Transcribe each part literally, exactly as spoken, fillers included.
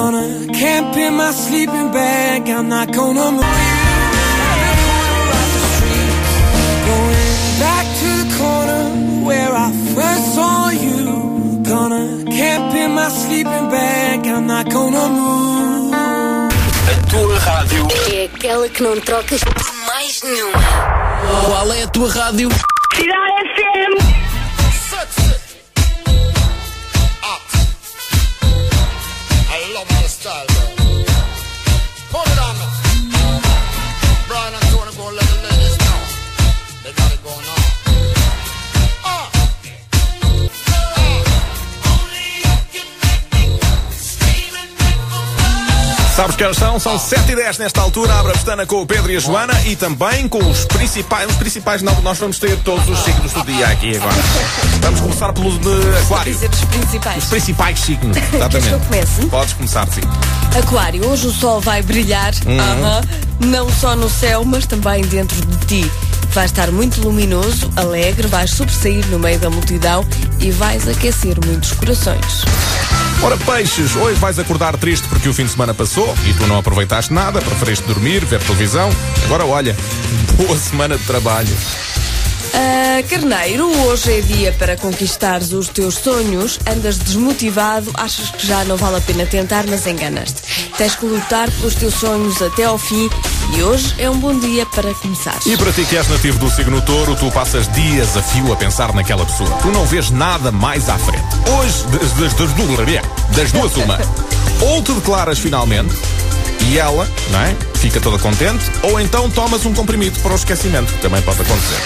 Gonna camp in my sleeping bag. I'm not gonna move. Going back to the corner where I first saw you. Gonna camp in my sleeping bag. I'm not gonna move. A tua rádio é aquela que não trocas por mais nenhuma. Qual é a tua rádio? Cidade F M. I love my style, man. Hold it on now. Brian and Tony go let the ladies know. They got it going on. Uh. Sabes que elas são? São sete e dez nesta altura. Abre a pestana com o Pedro e a Joana e também com os principais. Os principais não, nós vamos ter todos os signos do dia aqui agora. Vamos começar pelo de Aquário. Dizer os principais. Os principais signos, exatamente. Queres que eu comece? Podes começar, sim. Aquário, hoje o sol vai brilhar, Uhum. uh-huh, não só no céu, mas também dentro de ti. Vais estar muito luminoso, alegre, vais sobressair no meio da multidão e vais aquecer muitos corações. Ora, peixes, hoje vais acordar triste porque o fim de semana passou e tu não aproveitaste nada, preferiste dormir, ver televisão. Agora olha, boa semana de trabalho. Uh, Carneiro, hoje é dia para conquistares os teus sonhos. Andas desmotivado, achas que já não vale a pena tentar, mas enganas-te. Tens que lutar pelos teus sonhos até ao fim e hoje é um bom dia para começar. E para ti que és nativo do signo Touro, tu passas dias a fio a pensar naquela pessoa. Tu não vês nada mais à frente. Hoje, das, das, das, duas, das duas uma, ou te declaras finalmente e ela, não é? Fica toda contente, ou então tomas um comprimido para o esquecimento, que também pode acontecer.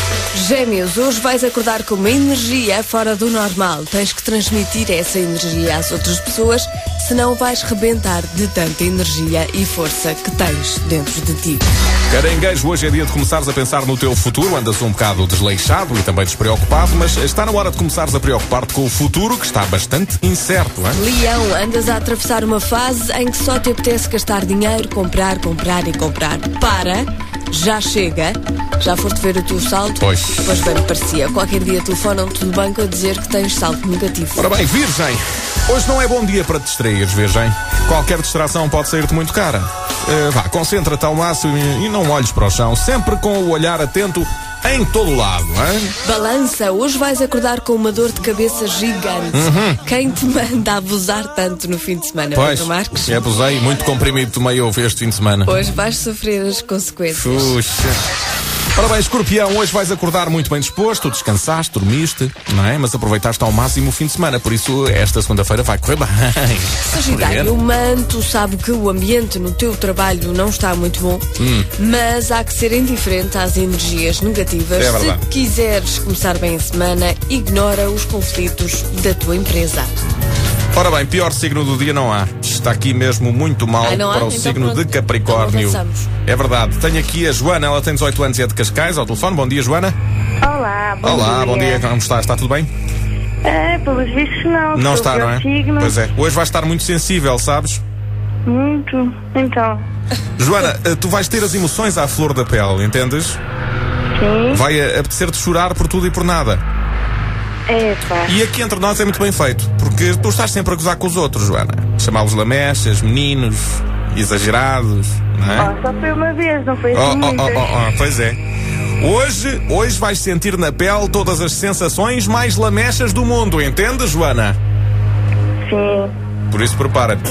Gêmeos, hoje vais acordar com uma energia fora do normal. Tens que transmitir essa energia às outras pessoas, senão vais rebentar de tanta energia e força que tens dentro de ti. Caranguejo, hoje é dia de começares a pensar no teu futuro. Andas um bocado desleixado e também despreocupado, mas está na hora de começares a preocupar-te com o futuro, que está bastante incerto, hein? Leão, andas a atravessar uma fase em que só te apetece gastar dinheiro, comprar, comprar e comprar. Para, já chega. Já foste ver o teu saldo? Pois. Pois bem, me parecia. Qualquer dia telefonam-te do banco a dizer que tens saldo negativo. Ora bem, Virgem, hoje não é bom dia para te distraires, Virgem. Qualquer distração pode sair-te muito cara. Uh, vá, concentra-te ao máximo e, e não olhes para o chão, sempre com o olhar atento em todo o lado, hein? Balança, hoje vais acordar com uma dor de cabeça gigante. Uhum. Quem te manda abusar tanto no fim de semana, Pois, Pedro Marques? abusei, muito comprimido tomei houve este fim de semana. Hoje vais sofrer as consequências. Puxa. Ora bem, Escorpião, hoje vais acordar muito bem disposto, descansaste, dormiste, não é? Mas aproveitaste ao máximo o fim de semana, por isso esta segunda-feira vai correr bem. Sagitário, o manto sabe que o ambiente no teu trabalho não está muito bom, Hum. mas há que ser indiferente às energias negativas. É verdade. Se quiseres começar bem a semana, ignora os conflitos da tua empresa. Ora bem, pior signo do dia não há. Está aqui mesmo muito mal Ah, não há? para o Então signo pronto. de Capricórnio. Então avançamos. É verdade. Tenho aqui a Joana, ela tem dezoito anos e é de Cascais, ao telefone. Bom dia, Joana. Olá, bom Olá, dia. bom dia. Como está? Está tudo bem? É, pelos vistos não. Não Sou está, não é? signo. Pois é. Hoje vai estar muito sensível, sabes? Muito. Então, Joana, eh, tu vais ter as emoções à flor da pele, entendes? sim. Vai eh, apetecer-te chorar por tudo e por nada. É, pá. E aqui entre nós é muito bem feito, porque tu estás sempre a gozar com os outros, Joana. Chamá-los lamechas, meninos, exagerados, não é? Oh, só foi uma vez, não foi Oh, assim oh, muitas. oh, oh, oh, pois é. Hoje, hoje vais sentir na pele todas as sensações mais lamechas do mundo, entende, Joana? Sim. Por isso prepara-te.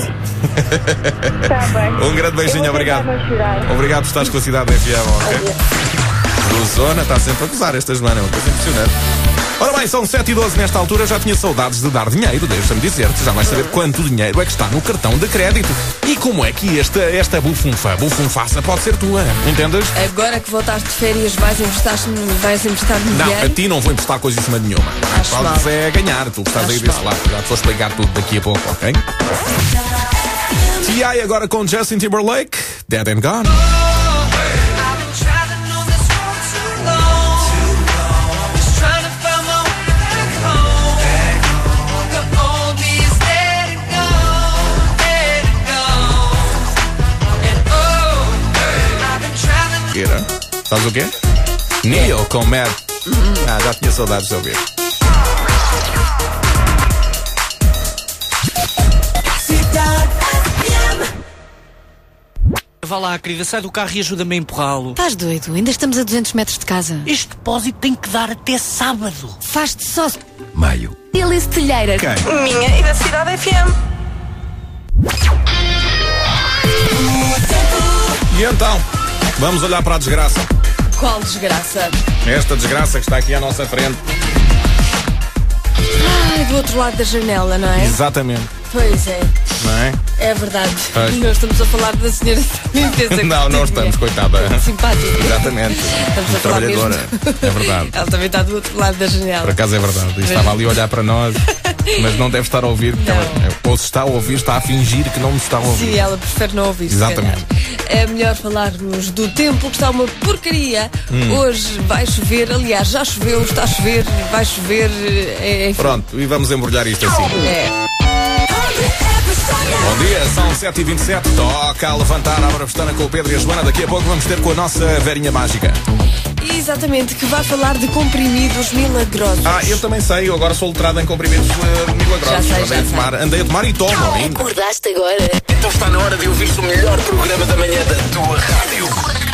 Tá bem. Um grande beijinho, Eu vou obrigado. tentar não chorar. Obrigado por estares com a cidade F M, ok? Cruzona está sempre a gozar esta Joana, é uma coisa impressionante. Ora bem, são sete e doze nesta altura, já tinha saudades de dar dinheiro, deixa-me dizer-te, já vais saber quanto dinheiro é que está no cartão de crédito. E como é que esta, esta bufunfa, bufunfaça pode ser tua, entendes? Agora que voltaste de férias, vais emprestar, vais emprestar Não, dinheiro? a ti não vou emprestar coisíssima nenhuma. Acho Podes mal. é ganhar, tu que estás Acho aí desse mal. lado. Já te vou explicar tudo daqui a pouco, ok? T I agora com Justin Timberlake, Dead and Gone. Sabes o quê? Neil com Mad. Ah, já tinha saudades de ouvir. Cidade Vá lá, querida, sai do carro e ajuda-me a empurrá-lo. Estás doido? Ainda estamos a duzentos metros de casa. Este depósito tem que dar até sábado. Faz-te só... Maio. Elice Telheiras. Quem? Minha e da Cidade F M. E então, vamos olhar para a desgraça. Qual desgraça? Esta desgraça que está aqui à nossa frente. Ai, do outro lado da janela, não é? Exatamente. Pois é. Não é? É verdade. Pois. Nós estamos a falar da senhora da limpeza. Não, não estamos, coitada. Simpática. Exatamente. Estamos a falar mesmo. Trabalhadora. É verdade. Ela também está do outro lado da janela. Por acaso é verdade. E estava ali a olhar para nós, mas não deve estar a ouvir. Porque ela, ou se está a ouvir, está a fingir que não nos está a ouvir. Sim, ela prefere não ouvir. Exatamente. É melhor falarmos do tempo, que está uma porcaria. Hum. Hoje vai chover. Aliás, já choveu, está a chover, vai chover. É, enfim. Pronto, e vamos embrulhar isto assim. É. Bom dia, são sete e vinte e sete. Toca a levantar a Brabestana com o Pedro e a Joana. Daqui a pouco vamos ter com a nossa velhinha mágica. Exatamente, que vai falar de comprimidos milagrosos. Ah, eu também sei, eu agora sou letrado em comprimidos uh, milagrosos. Já sei, andei, já a tomar, andei a tomar e tomo ainda. Acordaste agora? Então está na hora de ouvir o melhor programa da manhã da tua rádio.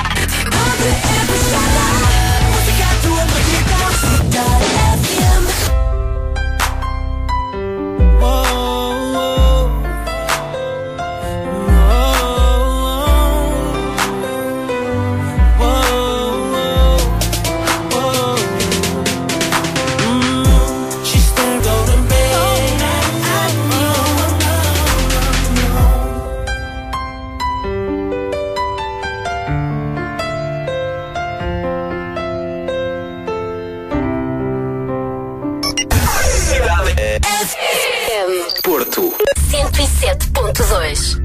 Porto cento e sete ponto dois.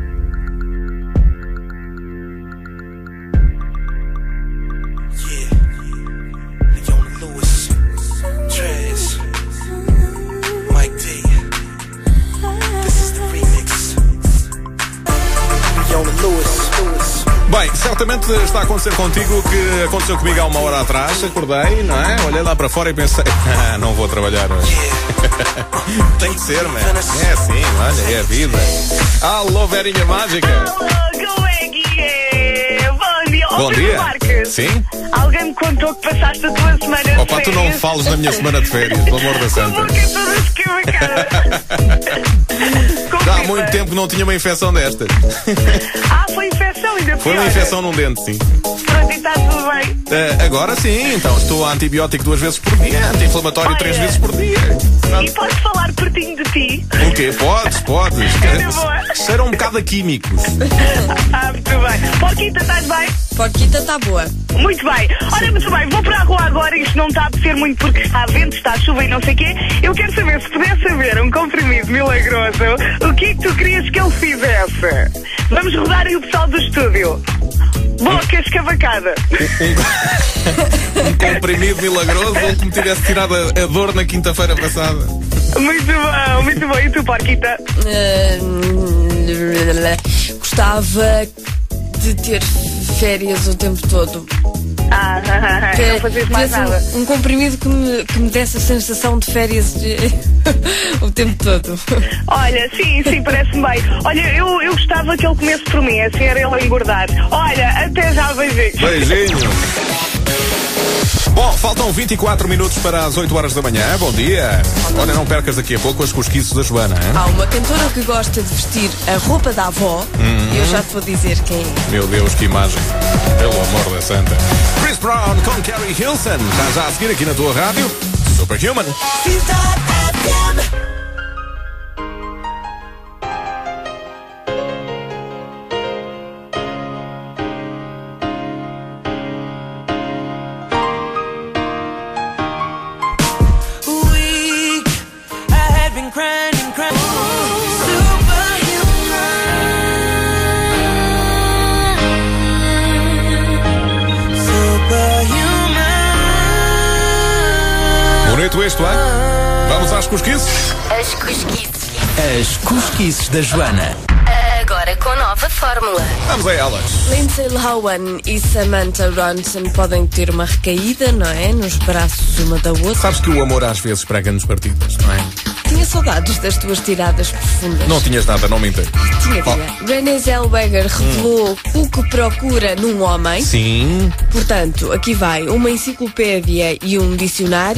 Bem, certamente está a acontecer contigo o que aconteceu comigo há uma hora atrás. Acordei, não é? Olhei lá para fora e pensei, ah, não vou trabalhar hoje. Tem que ser, man. É assim, olha, é a vida. Alô, Verinha Mágica. Alô, como é que é? Bom dia. Bom Ó, dia. Marques, Sim? alguém me contou que passaste a tua semana de Opa, tu não férias. fales na minha semana de férias, pelo amor da Com a santa. boca toda escavacada. Já há muito tempo que não tinha uma infecção destas. Ah, foi infecção ainda Foi uma pior. infecção num dente, sim. Pronto, e está tudo bem. Uh, agora sim, então estou a antibiótico duas vezes por dia, anti-inflamatório Olha. três vezes por dia. E posso falar pertinho de ti? O quê? Podes, podes. É boa. Cheira um bocado a químicos. Ah, muito bem. Porquita, estás bem? Porquita está boa. Muito bem. Olha, muito bem, vou para a rua agora, isto não está a apetecer muito porque está vento, está chuva e não sei o quê. Eu quero saber, se pudesse haver um comprimido milagroso, o que é que tu querias que ele fizesse? Vamos rodar aí o pessoal do estúdio. Boca escavacada. Um comprimido milagroso ou que me tivesse tirado a, a dor na quinta-feira passada. Muito bom, muito bom. E tu, Porquita? Uh, gostava de ter férias o tempo todo. Ah, não fazes mais Tivesse nada. Um, um comprimido que me, que me desse a sensação de férias de- o tempo todo. Olha, sim, sim, parece-me bem. Olha, eu, eu gostava que ele comesse por mim, assim era ele a engordar. Olha, até já, beijinhos. Beijinho. Bom, faltam vinte e quatro minutos para as oito horas da manhã. Bom dia. Olha, não percas daqui a pouco as cosquices da Joana, hein? Há uma cantora que gosta de vestir a roupa da avó e eu já te vou dizer quem é. Meu Deus, que imagem. Pelo amor da santa. Chris Brown com Carrie Hilson. Está já a seguir aqui na tua rádio. Superhuman. Weak, I had been crying and crying. Superhuman. Superhuman. Bonito isto, é? Vamos às cosquices? As cosquices. As cosquices da Joana. Agora com nova fórmula. Vamos a elas. Lindsay Lohan e Samantha Ronson podem ter uma recaída, não é? Nos braços uma da outra. Sabes que o amor às vezes prega-nos partidas, não é? Tinha Tinha saudades das tuas tiradas profundas. Não tinhas nada, não me entendo. Tinha, tinha. Renée Zellweger revelou o que procura num homem. Sim. Portanto, aqui vai uma enciclopédia e um dicionário.